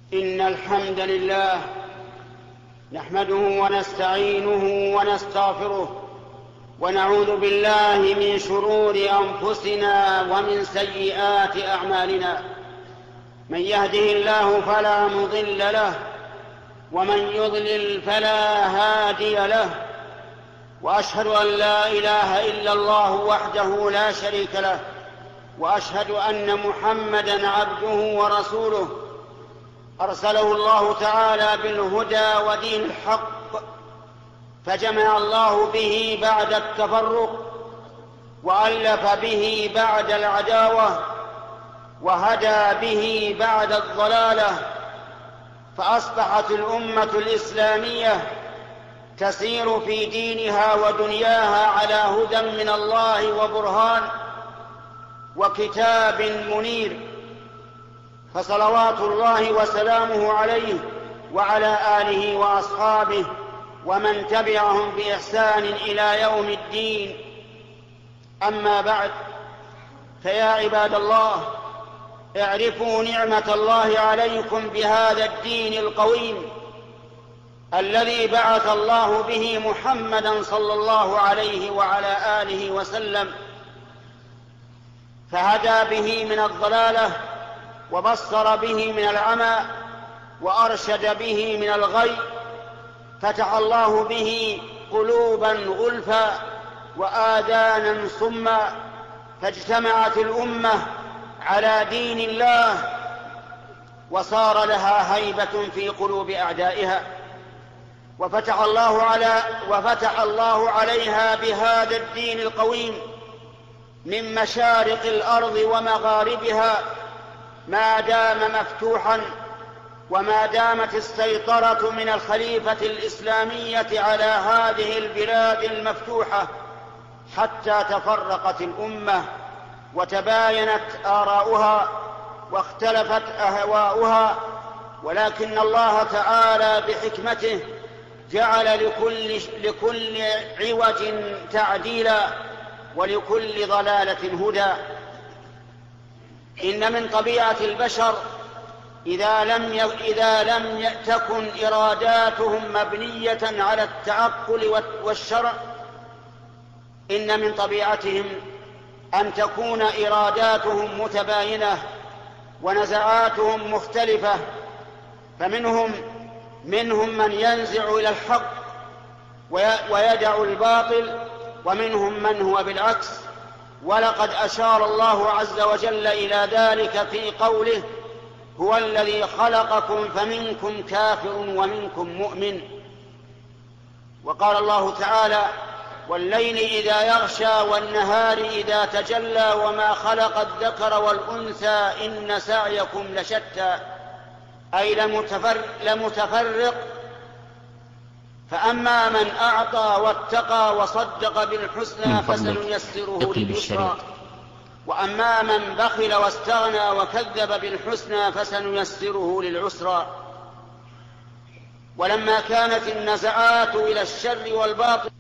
إن الحمد لله نحمده ونستعينه ونستغفره ونعوذ بالله من شرور أنفسنا ومن سيئات أعمالنا. من يهده الله فلا مضل له ومن يضلل فلا هادي له، وأشهد أن لا إله إلا الله وحده لا شريك له، وأشهد أن محمدًا عبده ورسوله أرسله الله تعالى بالهدى ودين الحق، فجمع الله به بعد التفرق وألف به بعد العداوة وهدى به بعد الضلالة، فأصبحت الأمة الإسلامية تسير في دينها ودنياها على هدى من الله وبرهان وكتاب منير، فصلوات الله وسلامه عليه وعلى آله وأصحابه ومن تبعهم بإحسان إلى يوم الدين. أما بعد، فيا عباد الله، اعرفوا نعمة الله عليكم بهذا الدين القويم الذي بعث الله به محمدًا صلى الله عليه وعلى آله وسلم، فهدى به من الضلالة وبصر به من العمى وأرشد به من الغي، فتح الله به قلوبا غلفا وآذانا صما، فاجتمعت الأمة على دين الله وصار لها هيبة في قلوب أعدائها، وفتح الله عليها بهذا الدين القويم من مشارق الأرض ومغاربها ما دام مفتوحا، وما دامت السيطرة من الخليفة الإسلامية على هذه البلاد المفتوحة، حتى تفرقت الأمة وتباينت آراؤها واختلفت أهواؤها، ولكن الله تعالى بحكمته جعل لكل عوج تعديلا ولكل ضلالة هدى. إن من طبيعة البشر إذا لم تكن إراداتهم مبنية على التعقل والشرع، إن من طبيعتهم أن تكون إراداتهم متباينة ونزعاتهم مختلفة، فمنهم من ينزع إلى الحق ويدع الباطل، ومنهم من هو بالعكس. ولقد أشار الله عز وجل إلى ذلك في قوله: هو الذي خلقكم فمنكم كافر ومنكم مؤمن. وقال الله تعالى: والليل إذا يغشى والنهار إذا تجلى وما خلق الذكر والأنثى إن سعيكم لشتى، أي لمتفرق. فأما من أعطى واتقى وصدق بالحسنى فسنيسره لليسرى، وأما من بخل واستغنى وكذب بالحسنى فسنيسره للعسرى. ولما كانت النزعات إلى الشر والباطل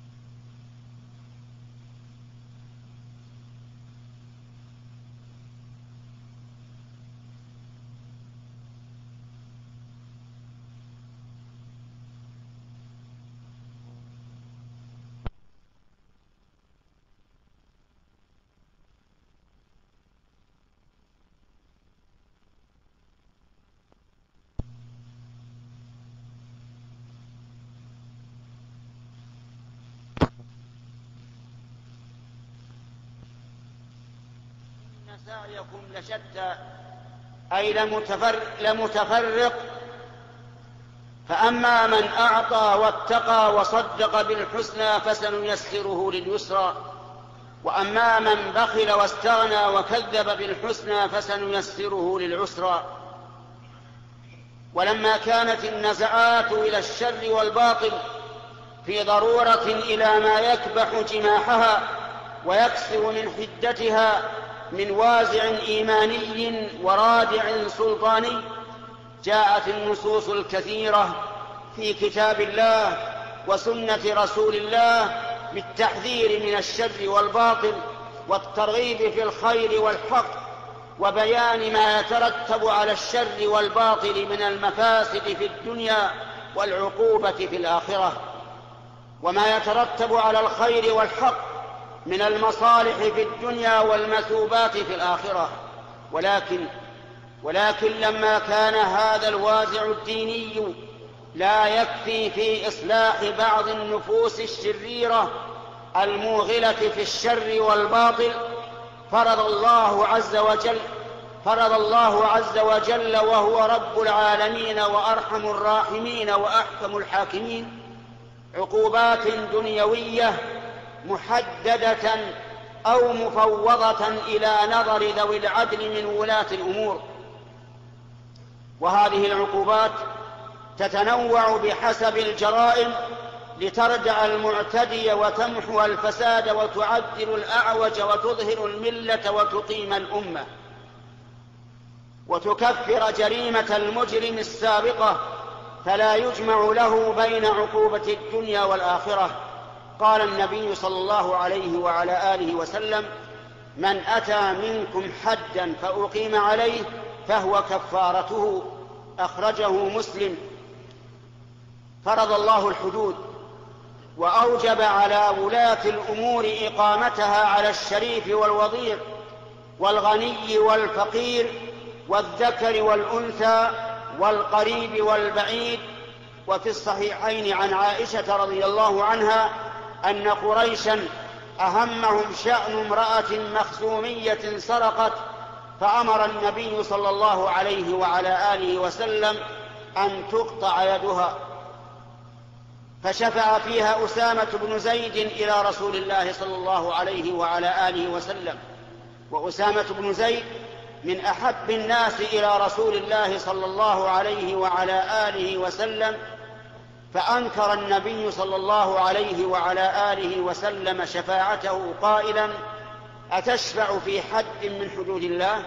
سعيكم لشتى، أي لمتفرق. فأما من أعطى واتقى وصدق بالحسنى فسنيسره لليسرى، وأما من بخل واستغنى وكذب بالحسنى فسنيسره للعسرى. ولما كانت النزعات إلى الشر والباطل في ضرورة إلى ما يكبح جماحها ويكسر من حدتها من وازع إيماني ورادع سلطاني، جاءت النصوص الكثيرة في كتاب الله وسنة رسول الله بالتحذير من الشر والباطل والترغيب في الخير والحق وبيان ما يترتب على الشر والباطل من المفاسد في الدنيا والعقوبة في الآخرة، وما يترتب على الخير والحق من المصالح في الدنيا والمثوبات في الآخرة. ولكن لما كان هذا الوازع الديني لا يكفي في إصلاح بعض النفوس الشريرة الموغلة في الشر والباطل، فرض الله عز وجل وهو رب العالمين وأرحم الراحمين وأحكم الحاكمين عقوبات دنيوية محددة أو مفوضة إلى نظر ذوي العدل من ولاة الأمور. وهذه العقوبات تتنوع بحسب الجرائم لتردع المعتدي وتمحو الفساد وتعدل الأعوج وتظهر الملة وتقيم الأمة وتكفر جريمة المجرم السابقة، فلا يجمع له بين عقوبة الدنيا والآخرة. قال النبي صلى الله عليه وعلى آله وسلم: من أتى منكم حدا فأقيم عليه فهو كفارته. أخرجه مسلم. فرض الله الحدود وأوجب على ولاة الأمور إقامتها على الشريف والوضيع والغني والفقير والذكر والأنثى والقريب والبعيد. وفي الصحيحين عن عائشة رضي الله عنها أن قريشا أهمهم شأن امرأة مخزومية سرقت، فأمر النبي صلى الله عليه وعلى آله وسلم أن تقطع يدها، فشفع فيها أسامة بن زيد إلى رسول الله صلى الله عليه وعلى آله وسلم. وأسامة بن زيد من أحب الناس إلى رسول الله صلى الله عليه وعلى آله وسلم، فأنكر النبي صلى الله عليه وعلى آله وسلم شفاعته قائلا: أتشفع في حد من حدود الله؟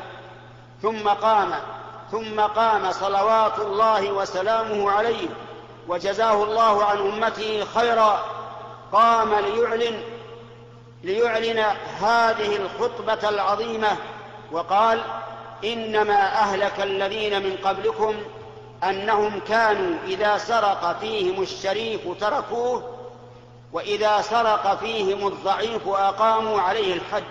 ثم قام صلوات الله وسلامه عليه وجزاه الله عن أمته خيرا، قام ليعلن هذه الخطبة العظيمة وقال: إنما أهلك الذين من قبلكم أنهم كانوا إذا سرق فيهم الشريف تركوه، وإذا سرق فيهم الضعيف أقاموا عليه الحد.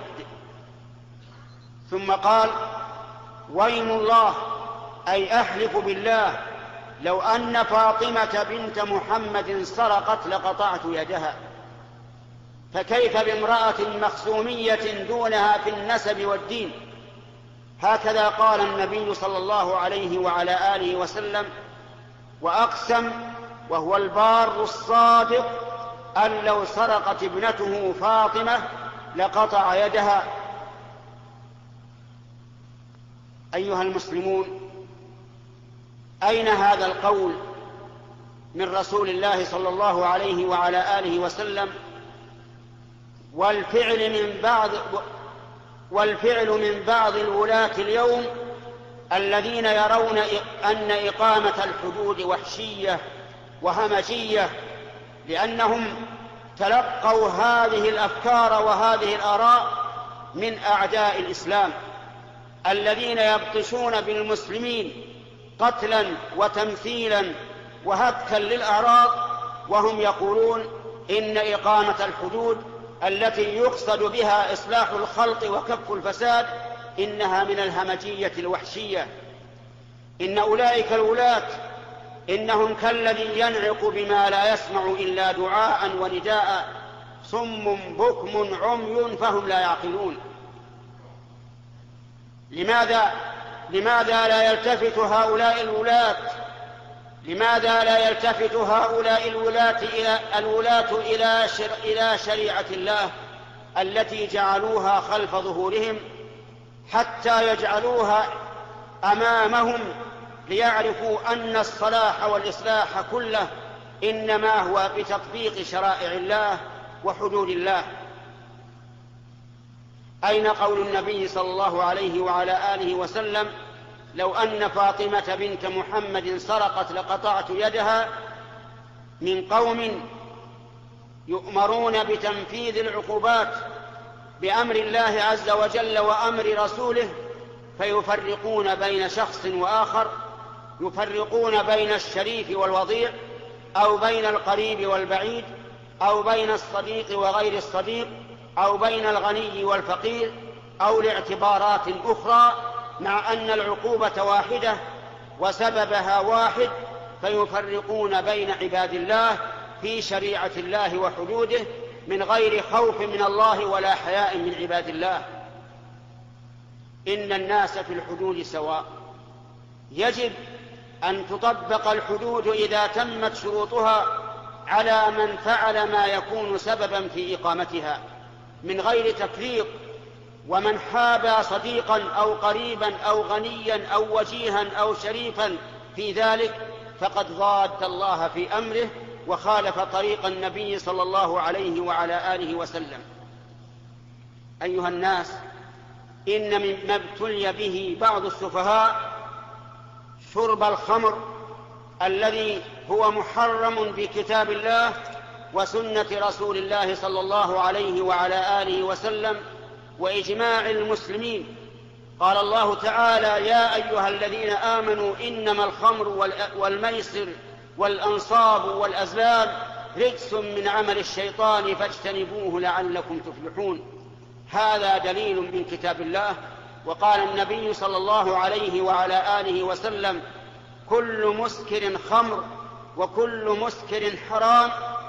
ثم قال: ويم الله، أي أحلف بالله، لو أن فاطمة بنت محمد سرقت لقطعت يدها. فكيف بامرأة مخزومية دونها في النسب والدين؟ هكذا قال النبي صلى الله عليه وعلى آله وسلم. وأقسم وهو البار الصادق أن لو سرقت ابنته فاطمة لقطع يدها. أيها المسلمون، أين هذا القول من رسول الله صلى الله عليه وعلى آله وسلم والفعل من بعض الولاة اليوم الذين يرون أن إقامة الحدود وحشية وهمجية، لأنهم تلقوا هذه الأفكار وهذه الآراء من أعداء الإسلام الذين يبطشون بالمسلمين قتلا وتمثيلا وهتكا للأعراض، وهم يقولون إن إقامة الحدود التي يقصد بها إصلاح الخلق وكف الفساد إنها من الهمجية الوحشية. إن أولئك الولاة إنهم كالذي ينعق بما لا يسمع إلا دعاء ونداء، صم بكم عمي فهم لا يعقلون. لماذا لا يلتفت هؤلاء الولاة إلى شريعة الله التي جعلوها خلف ظهورهم حتى يجعلوها أمامهم، ليعرفوا أن الصلاح والإصلاح كله إنما هو بتطبيق شرائع الله وحدود الله؟ أين قول النبي صلى الله عليه وعلى آله وسلم: لو أن فاطمة بنت محمد سرقت لقطعت يدها؟ من قوم يؤمرون بتنفيذ العقوبات بأمر الله عز وجل وأمر رسوله، فيفرقون بين شخص وآخر، يفرقون بين الشريف والوضيع، أو بين القريب والبعيد، أو بين الصديق وغير الصديق، أو بين الغني والفقير، أو لاعتبارات أخرى، مع أن العقوبة واحدة وسببها واحد، فيفرقون بين عباد الله في شريعة الله وحدوده من غير خوف من الله ولا حياء من عباد الله. إن الناس في الحدود سواء، يجب أن تطبق الحدود إذا تمت شروطها على من فعل ما يكون سببا في إقامتها من غير تفريق، ومن حابى صديقا أو قريبا أو غنيا أو وجيها أو شريفا في ذلك فقد ضاد الله في أمره وخالف طريق النبي صلى الله عليه وعلى آله وسلم. أيها الناس، إن مما ابتلي به بعض السفهاء شرب الخمر الذي هو محرم بكتاب الله وسنة رسول الله صلى الله عليه وعلى آله وسلم وإجماع المسلمين. قال الله تعالى: يا أيها الذين آمنوا إنما الخمر والميسر والأنصاب والأزلام رجس من عمل الشيطان فاجتنبوه لعلكم تفلحون. هذا دليل من كتاب الله. وقال النبي صلى الله عليه وعلى آله وسلم: كل مسكر خمر وكل مسكر حرام.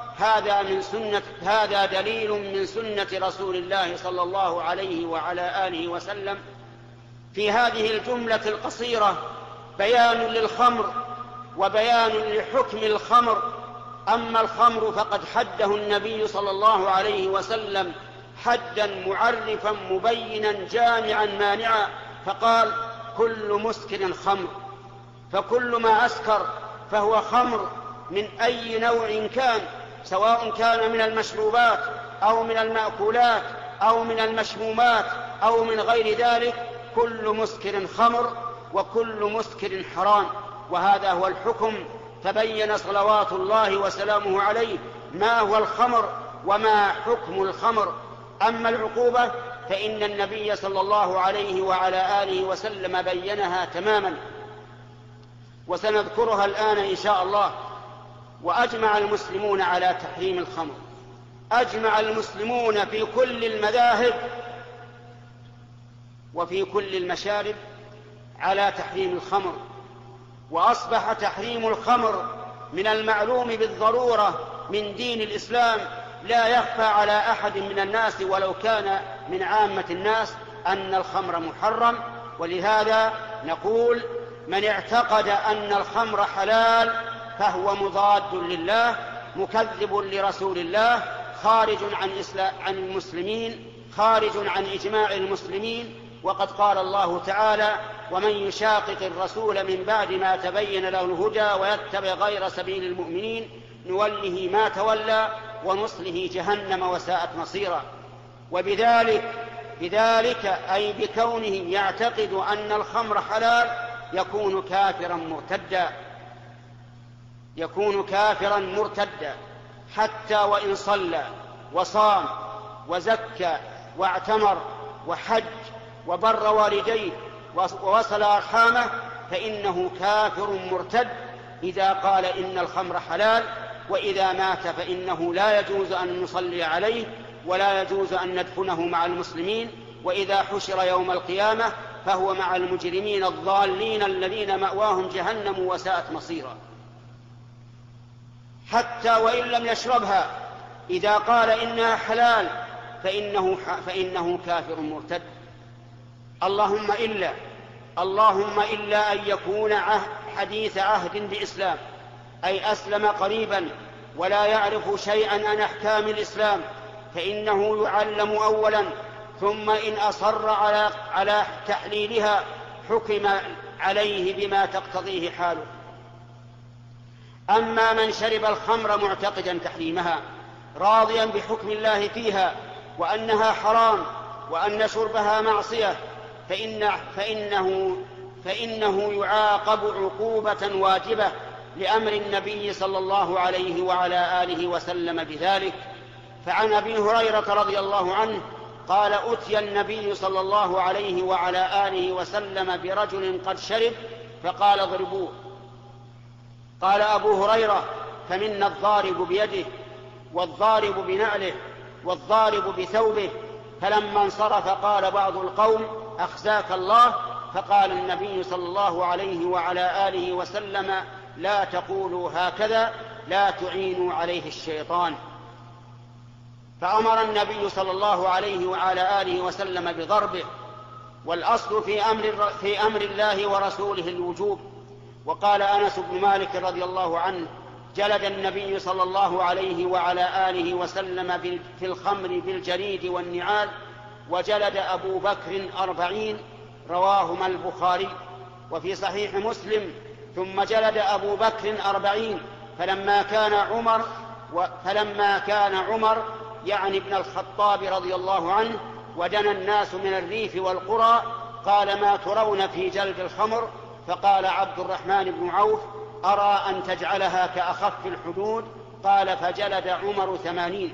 هذا دليل من سنة رسول الله صلى الله عليه وعلى آله وسلم. في هذه الجملة القصيرة بيان للخمر وبيان لحكم الخمر. أما الخمر فقد حده النبي صلى الله عليه وسلم حدا معرفا مبينا جامعا مانعا، فقال: كل مسكر خمر. فكل ما أسكر فهو خمر من أي نوع كان، سواء كان من المشروبات أو من المأكولات أو من المشمومات أو من غير ذلك. كل مسكر خمر وكل مسكر حرام. وهذا هو الحكم. تبين صلوات الله وسلامه عليه ما هو الخمر وما حكم الخمر. أما العقوبة فإن النبي صلى الله عليه وعلى آله وسلم بينها تماما، وسنذكرها الآن إن شاء الله. وأجمع المسلمون على تحريم الخمر، أجمع المسلمون في كل المذاهب وفي كل المشارب على تحريم الخمر. وأصبح تحريم الخمر من المعلوم بالضرورة من دين الإسلام، لا يخفى على أحد من الناس ولو كان من عامة الناس أن الخمر محرم. ولهذا نقول: من اعتقد أن الخمر حلال فهو مضاد لله، مكذب لرسول الله، خارج عن المسلمين، خارج عن إجماع المسلمين. وقد قال الله تعالى: ومن يشاقق الرسول من بعد ما تبين له الهدى ويتبع غير سبيل المؤمنين نوله ما تولى ونصله جهنم وساءت مصيرا. وبذلك أي بكونه يعتقد أن الخمر حلال يكون كافرا مرتدا حتى وإن صلى وصام وزكى واعتمر وحج وبر والديه ووصل أرحامه، فإنه كافر مرتد إذا قال إن الخمر حلال. وإذا مات فإنه لا يجوز أن نصلي عليه ولا يجوز أن ندفنه مع المسلمين. وإذا حشر يوم القيامة فهو مع المجرمين الضالين الذين مأواهم جهنم وساءت مصيرا. حتى وإن لم يشربها إذا قال إنها حلال فإنه كافر مرتد. اللهم إلا أن يكون حديث عهد بإسلام، أي أسلم قريبا ولا يعرف شيئا عن أحكام الإسلام، فإنه يعلم أولا، ثم إن أصر على تحليلها حكم عليه بما تقتضيه حاله. أما من شرب الخمر معتقدا تحريمها راضيا بحكم الله فيها وأنها حرام وأن شربها معصية فإنه يعاقب عقوبة واجبة لأمر النبي صلى الله عليه وعلى آله وسلم بذلك. فعن أبي هريرة رضي الله عنه قال: أتي النبي صلى الله عليه وعلى آله وسلم برجل قد شرب فقال: اضربوه. قال أبو هريرة: فمنا الضارب بيده والضارب بنعله والضارب بثوبه. فلما انصرف قال بعض القوم: أخزاك الله. فقال النبي صلى الله عليه وعلى آله وسلم: لا تقولوا هكذا، لا تعينوا عليه الشيطان. فأمر النبي صلى الله عليه وعلى آله وسلم بضربه، والأصل في أمر الله ورسوله الوجوب. وقال أنس بن مالك رضي الله عنه: جلد النبي صلى الله عليه وعلى آله وسلم في الخمر بالجريد والنعال، وجلد أبو بكر 40، رواهما البخاري. وفي صحيح مسلم: ثم جلد أبو بكر 40 فلما كان عمر يعني ابن الخطاب رضي الله عنه ودنا الناس من الريف والقرى قال: ما ترون في جلد الخمر؟ فقال عبد الرحمن بن عوف: أرى أن تجعلها كأخف الحدود. قال: فجلد عمر 80.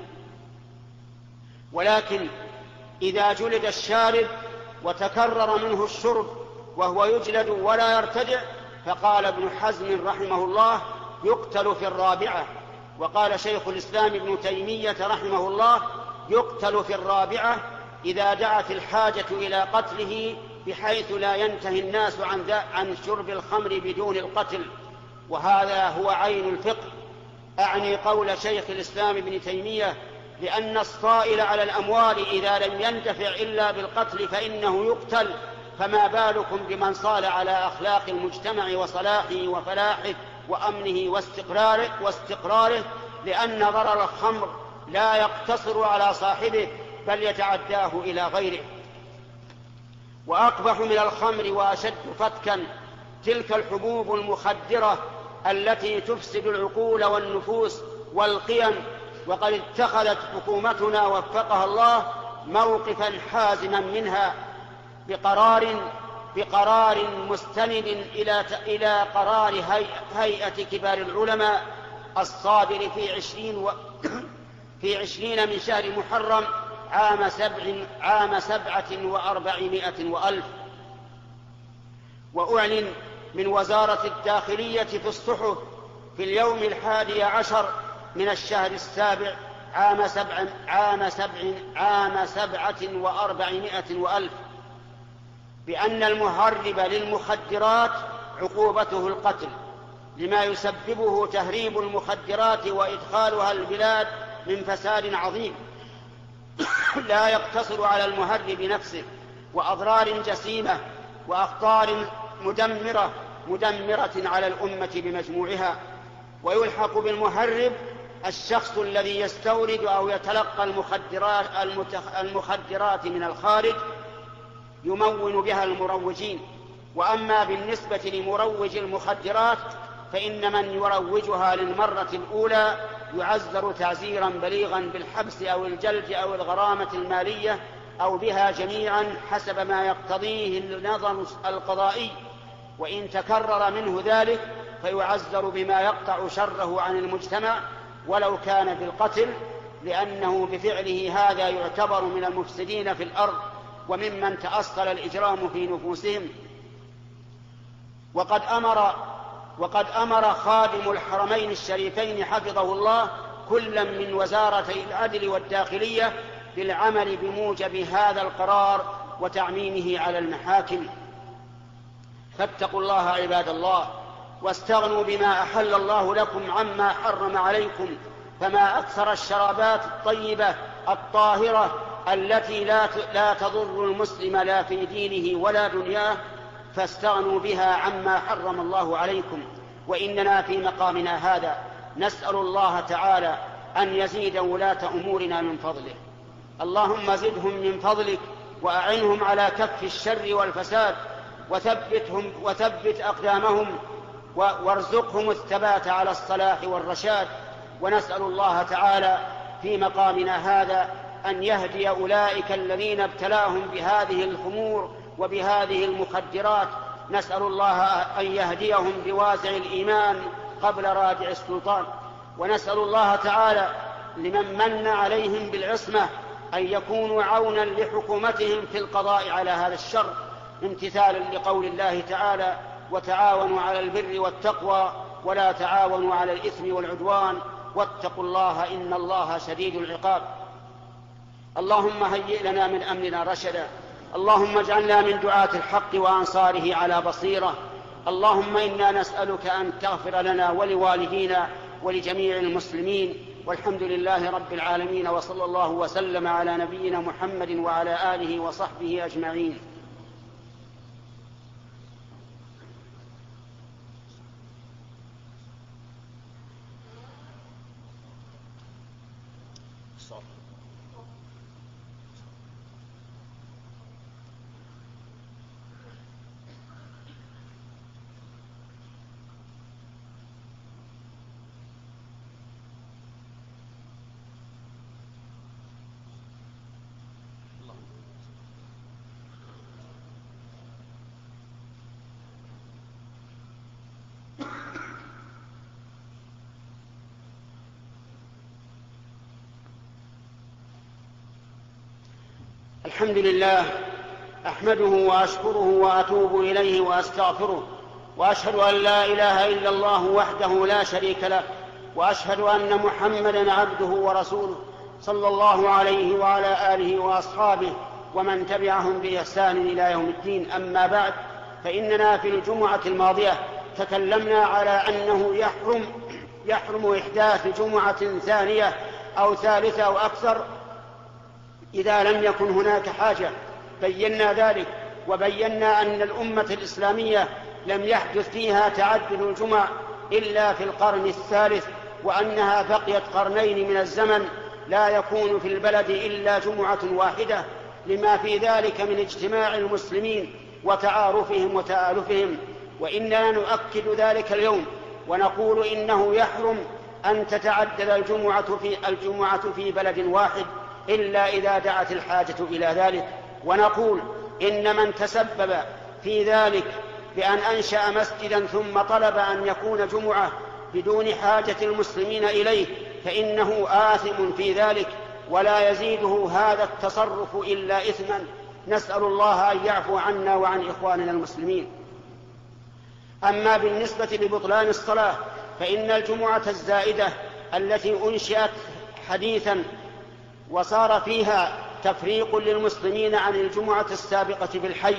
ولكن إذا جلد الشارب وتكرر منه الشرب وهو يجلد ولا يرتدع، فقال ابن حزم رحمه الله: يقتل في الرابعة. وقال شيخ الإسلام ابن تيمية رحمه الله: يقتل في الرابعة إذا دعت الحاجة إلى قتله بحيث لا ينتهي الناس عن شرب الخمر بدون القتل. وهذا هو عين الفقه. أعني قول شيخ الإسلام ابن تيمية، لأن الصائل على الأموال إذا لم ينتفع إلا بالقتل فإنه يقتل، فما بالكم بمن صال على أخلاق المجتمع وصلاحه وفلاحه وأمنه واستقراره، لأن ضرر الخمر لا يقتصر على صاحبه بل يتعداه إلى غيره. وأقبح من الخمر وأشد فتكا تلك الحبوب المخدرة التي تفسد العقول والنفوس والقيم. وقد اتخذت حكومتنا وفقها الله موقفا حازما منها بقرار مستند إلى قرار هيئة كبار العلماء الصادر في 20 من شهر محرم عام 4700 وألف. وأعلن من وزارة الداخلية في الصحف في اليوم 11 من الشهر السابع عام 4700 وألف بأن المهرب للمخدرات عقوبته القتل، لما يسببه تهريب المخدرات وإدخالها البلاد من فساد عظيم لا يقتصر على المهرب نفسه، وأضرار جسيمة وأخطار مدمرة على الأمة بمجموعها. ويلحق بالمهرب الشخص الذي يستورد أو يتلقى المخدرات من الخارج يمون بها المروجين. وأما بالنسبة لمروج المخدرات فإن من يروجها للمرة الأولى يعزر تعزيرا بليغا بالحبس أو الجلد أو الغرامة المالية أو بها جميعا حسب ما يقتضيه النظم القضائي. وإن تكرر منه ذلك فيعزر بما يقطع شره عن المجتمع ولو كان بالقتل، لأنه بفعله هذا يعتبر من المفسدين في الأرض وممن تأصل الإجرام في نفوسهم. وقد أمر خادم الحرمين الشريفين حفظه الله كلا من وزارتي العدل والداخلية بالعمل بموجب هذا القرار وتعميمه على المحاكم. فاتقوا الله عباد الله، واستغنوا بما أحل الله لكم عما حرم عليكم، فما أكثر الشرابات الطيبة الطاهرة التي لا تضر المسلم لا في دينه ولا دنياه، فاستغنوا بها عما حرم الله عليكم. وإننا في مقامنا هذا نسأل الله تعالى أن يزيد ولاة أمورنا من فضله. اللهم زدهم من فضلك وأعنهم على كف الشر والفساد وثبت أقدامهم وارزقهم الثبات على الصلاح والرشاد. ونسأل الله تعالى في مقامنا هذا أن يهدي أولئك الذين ابتلاهم بهذه الخمور وبهذه المخدرات. نسأل الله أن يهديهم بواسع الإيمان قبل رادع السلطان. ونسأل الله تعالى لمن من عليهم بالعصمة أن يكونوا عونا لحكومتهم في القضاء على هذا الشر، امتثالا لقول الله تعالى: وتعاونوا على البر والتقوى ولا تعاونوا على الإثم والعدوان واتقوا الله إن الله شديد العقاب. اللهم هيئ لنا من أمرنا رشدا، اللهم اجعلنا من دعاة الحق وأنصاره على بصيرة. اللهم إنا نسألك أن تغفر لنا ولوالدينا ولجميع المسلمين، والحمد لله رب العالمين، وصلى الله وسلم على نبينا محمد وعلى آله وصحبه أجمعين. الحمد لله، أحمده وأشكره وأتوب إليه وأستغفره، وأشهد أن لا إله إلا الله وحده لا شريك له، وأشهد أن محمدًا عبده ورسوله صلى الله عليه وعلى آله وأصحابه ومن تبعهم بإحسان إلى يوم الدين. أما بعد، فإننا في الجمعة الماضية تكلمنا على أنه يحرم إحداث جمعة ثانية أو ثالثة أو أكثر إذا لم يكن هناك حاجة. بينا ذلك، وبينا أن الأمة الإسلامية لم يحدث فيها تعدد الجمع إلا في القرن الثالث، وأنها بقيت قرنين من الزمن لا يكون في البلد إلا جمعة واحدة، لما في ذلك من اجتماع المسلمين وتعارفهم وتآلفهم. وإننا نؤكد ذلك اليوم ونقول إنه يحرم أن تتعدد الجمعة في بلد واحد إلا إذا دعت الحاجة إلى ذلك. ونقول إن من تسبب في ذلك بأن أنشأ مسجدا ثم طلب أن يكون جمعة بدون حاجة المسلمين إليه فإنه آثم في ذلك، ولا يزيده هذا التصرف إلا إثما. نسأل الله أن يعفو عنا وعن إخواننا المسلمين. أما بالنسبة لبطلان الصلاة، فإن الجمعة الزائدة التي أنشئت حديثا وصار فيها تفريق للمسلمين عن الجمعة السابقة بالحي،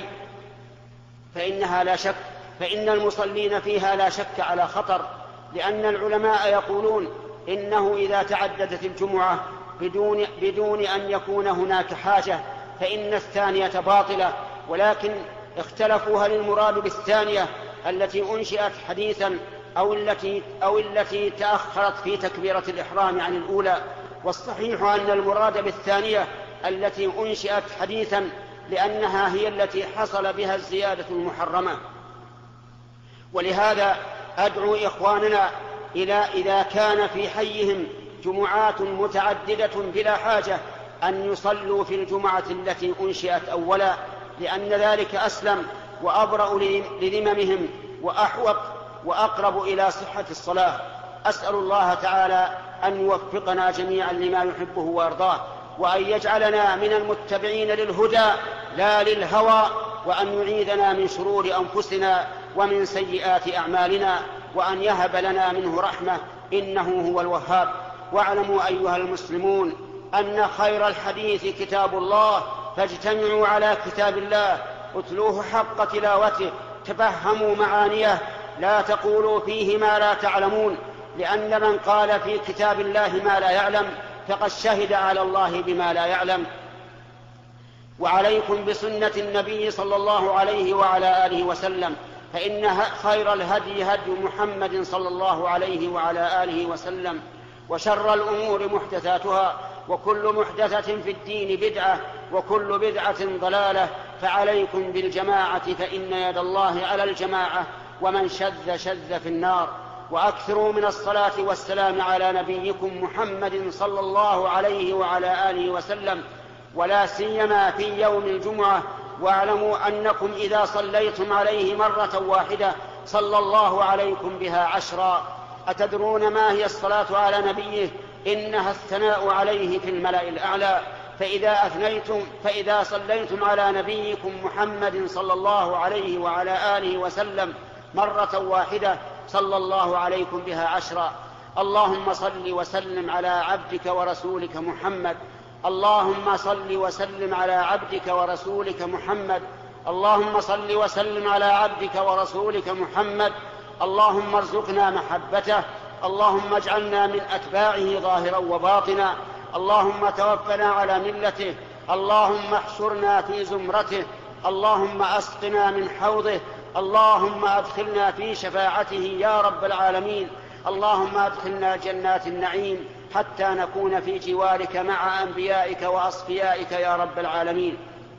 فإن المصلين فيها لا شك على خطر، لأن العلماء يقولون إنه إذا تعددت الجمعة بدون أن يكون هناك حاجة فإن الثانية باطلة، ولكن اختلفوا هل المراد بالثانية التي أنشئت حديثا أو التي تأخرت في تكبيرة الإحرام عن الأولى. والصحيح أن المراد بالثانية التي أنشئت حديثا، لأنها هي التي حصل بها الزيادة المحرمة. ولهذا أدعو إخواننا إلى إذا كان في حيهم جمعات متعددة بلا حاجة أن يصلوا في الجمعة التي أنشئت أولا، لأن ذلك أسلم وأبرأ لذممهم وأحوط وأقرب إلى صحة الصلاة. أسأل الله تعالى أن يوفقنا جميعا لما يحبه ويرضاه، وأن يجعلنا من المتبعين للهدى لا للهوى، وأن يعيذنا من شرور أنفسنا ومن سيئات أعمالنا، وأن يهب لنا منه رحمة إنه هو الوهاب. واعلموا أيها المسلمون أن خير الحديث كتاب الله، فاجتمعوا على كتاب الله، اتلوه حق تلاوته، تفهموا معانيه، لا تقولوا فيه ما لا تعلمون، لأن من قال في كتاب الله ما لا يعلم فقد شهد على الله بما لا يعلم. وعليكم بسنة النبي صلى الله عليه وعلى آله وسلم، فإن خير الهدي هدي محمد صلى الله عليه وعلى آله وسلم، وشر الأمور محدثاتها، وكل محدثة في الدين بدعة، وكل بدعة ضلالة. فعليكم بالجماعة فإن يد الله على الجماعة، ومن شذ شذ في النار. وأكثروا من الصلاة والسلام على نبيكم محمد صلى الله عليه وعلى آله وسلم، ولا سيما في يوم الجمعة. واعلموا أنكم إذا صليتم عليه مرة واحدة صلى الله عليكم بها 10. أتدرون ما هي الصلاة على نبيه؟ إنها الثناء عليه في الملأ الأعلى، فإذا صليتم على نبيكم محمد صلى الله عليه وعلى آله وسلم مرة واحدة صلى الله عليكم بها 10. اللهم صل وسلم على عبدك ورسولك محمد. اللهم صل وسلم على عبدك ورسولك محمد. اللهم صل وسلم على عبدك ورسولك محمد. اللهم ارزقنا محبته. اللهم اجعلنا من أتباعه ظاهرا وباطنا. اللهم توفنا على ملته. اللهم احشرنا في زمرته. اللهم أسقنا من حوضه. اللهم أدخلنا في شفاعته يا رب العالمين. اللهم أدخلنا جنات النعيم حتى نكون في جوارك مع أنبيائك وأصفيائك يا رب العالمين.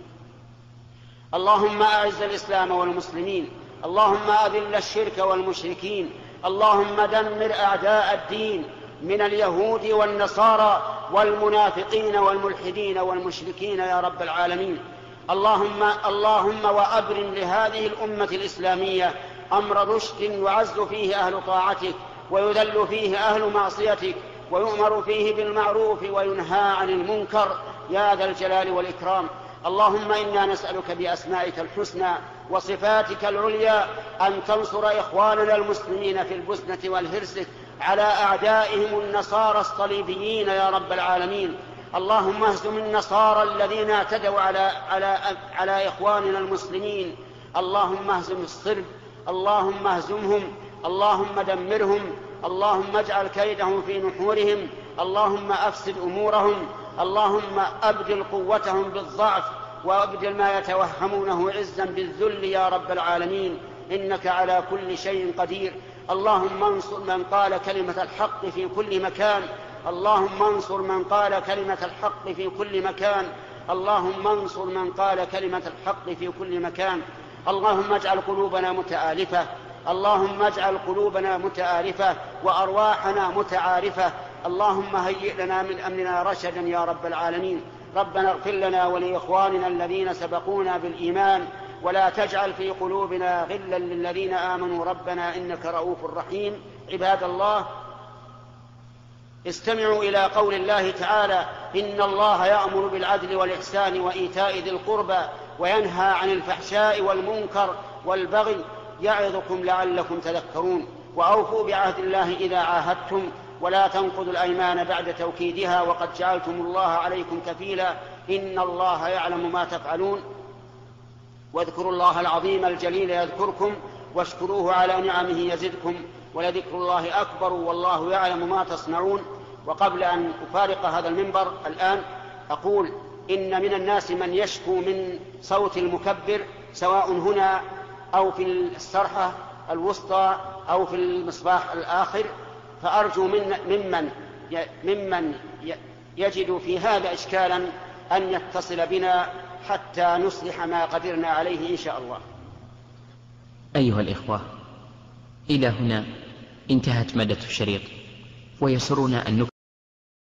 اللهم أعز الإسلام والمسلمين. اللهم أذل الشرك والمشركين. اللهم دمر أعداء الدين من اليهود والنصارى والمنافقين والملحدين والمشركين يا رب العالمين. اللهم وأبرم لهذه الأمة الإسلامية أمر رشد يعز فيه أهل طاعتك ويذل فيه أهل معصيتك ويؤمر فيه بالمعروف وينهى عن المنكر يا ذا الجلال والإكرام. اللهم إنا نسألك بأسمائك الحسنى وصفاتك العليا أن تنصر إخواننا المسلمين في البوسنة والهرسك على أعدائهم النصارى الصليبيين يا رب العالمين. اللهم اهزم النصارى الذين اعتدوا على إخواننا المسلمين. اللهم اهزم الصلب. اللهم اهزمهم. اللهم دمرهم. اللهم اجعل كيدهم في نحورهم. اللهم أفسد أمورهم. اللهم أبدل قوتهم بالضعف وأبدل ما يتوهمونه عزا بالذل يا رب العالمين، إنك على كل شيء قدير. اللهم انصر من قال كلمة الحق في كل مكان. اللهم انصر من قال كلمة الحق في كل مكان. اللهم انصر من قال كلمة الحق في كل مكان. اللهم اجعل قلوبنا متآلفة. اللهم اجعل قلوبنا متآلفة وأرواحنا متعارفة. اللهم هيئ لنا من أمرنا رشدا يا رب العالمين. ربنا اغفر لنا ولإخواننا الذين سبقونا بالإيمان ولا تجعل في قلوبنا غلا للذين آمنوا ربنا إنك رؤوف رحيم. عباد الله، استمعوا إلى قول الله تعالى: إن الله يأمر بالعدل والإحسان وإيتاء ذي القربى وينهى عن الفحشاء والمنكر والبغي يعظكم لعلكم تذكرون. وأوفوا بعهد الله إذا عاهدتم ولا تنقضوا الأيمان بعد توكيدها وقد جعلتم الله عليكم كفيلا إن الله يعلم ما تفعلون. واذكروا الله العظيم الجليل يذكركم واشكروه على نعمه يزدكم ولذكر الله أكبر والله يعلم ما تصنعون. وقبل أن أفارق هذا المنبر الآن أقول إن من الناس من يشكو من صوت المكبر سواء هنا أو في السرحة الوسطى أو في المصباح الآخر، فأرجو ممن يجد في هذا إشكالا أن يتصل بنا حتى نصلح ما قدرنا عليه إن شاء الله. أيها الإخوة، إلى هنا انتهت مادة الشريط، ويسرنا أن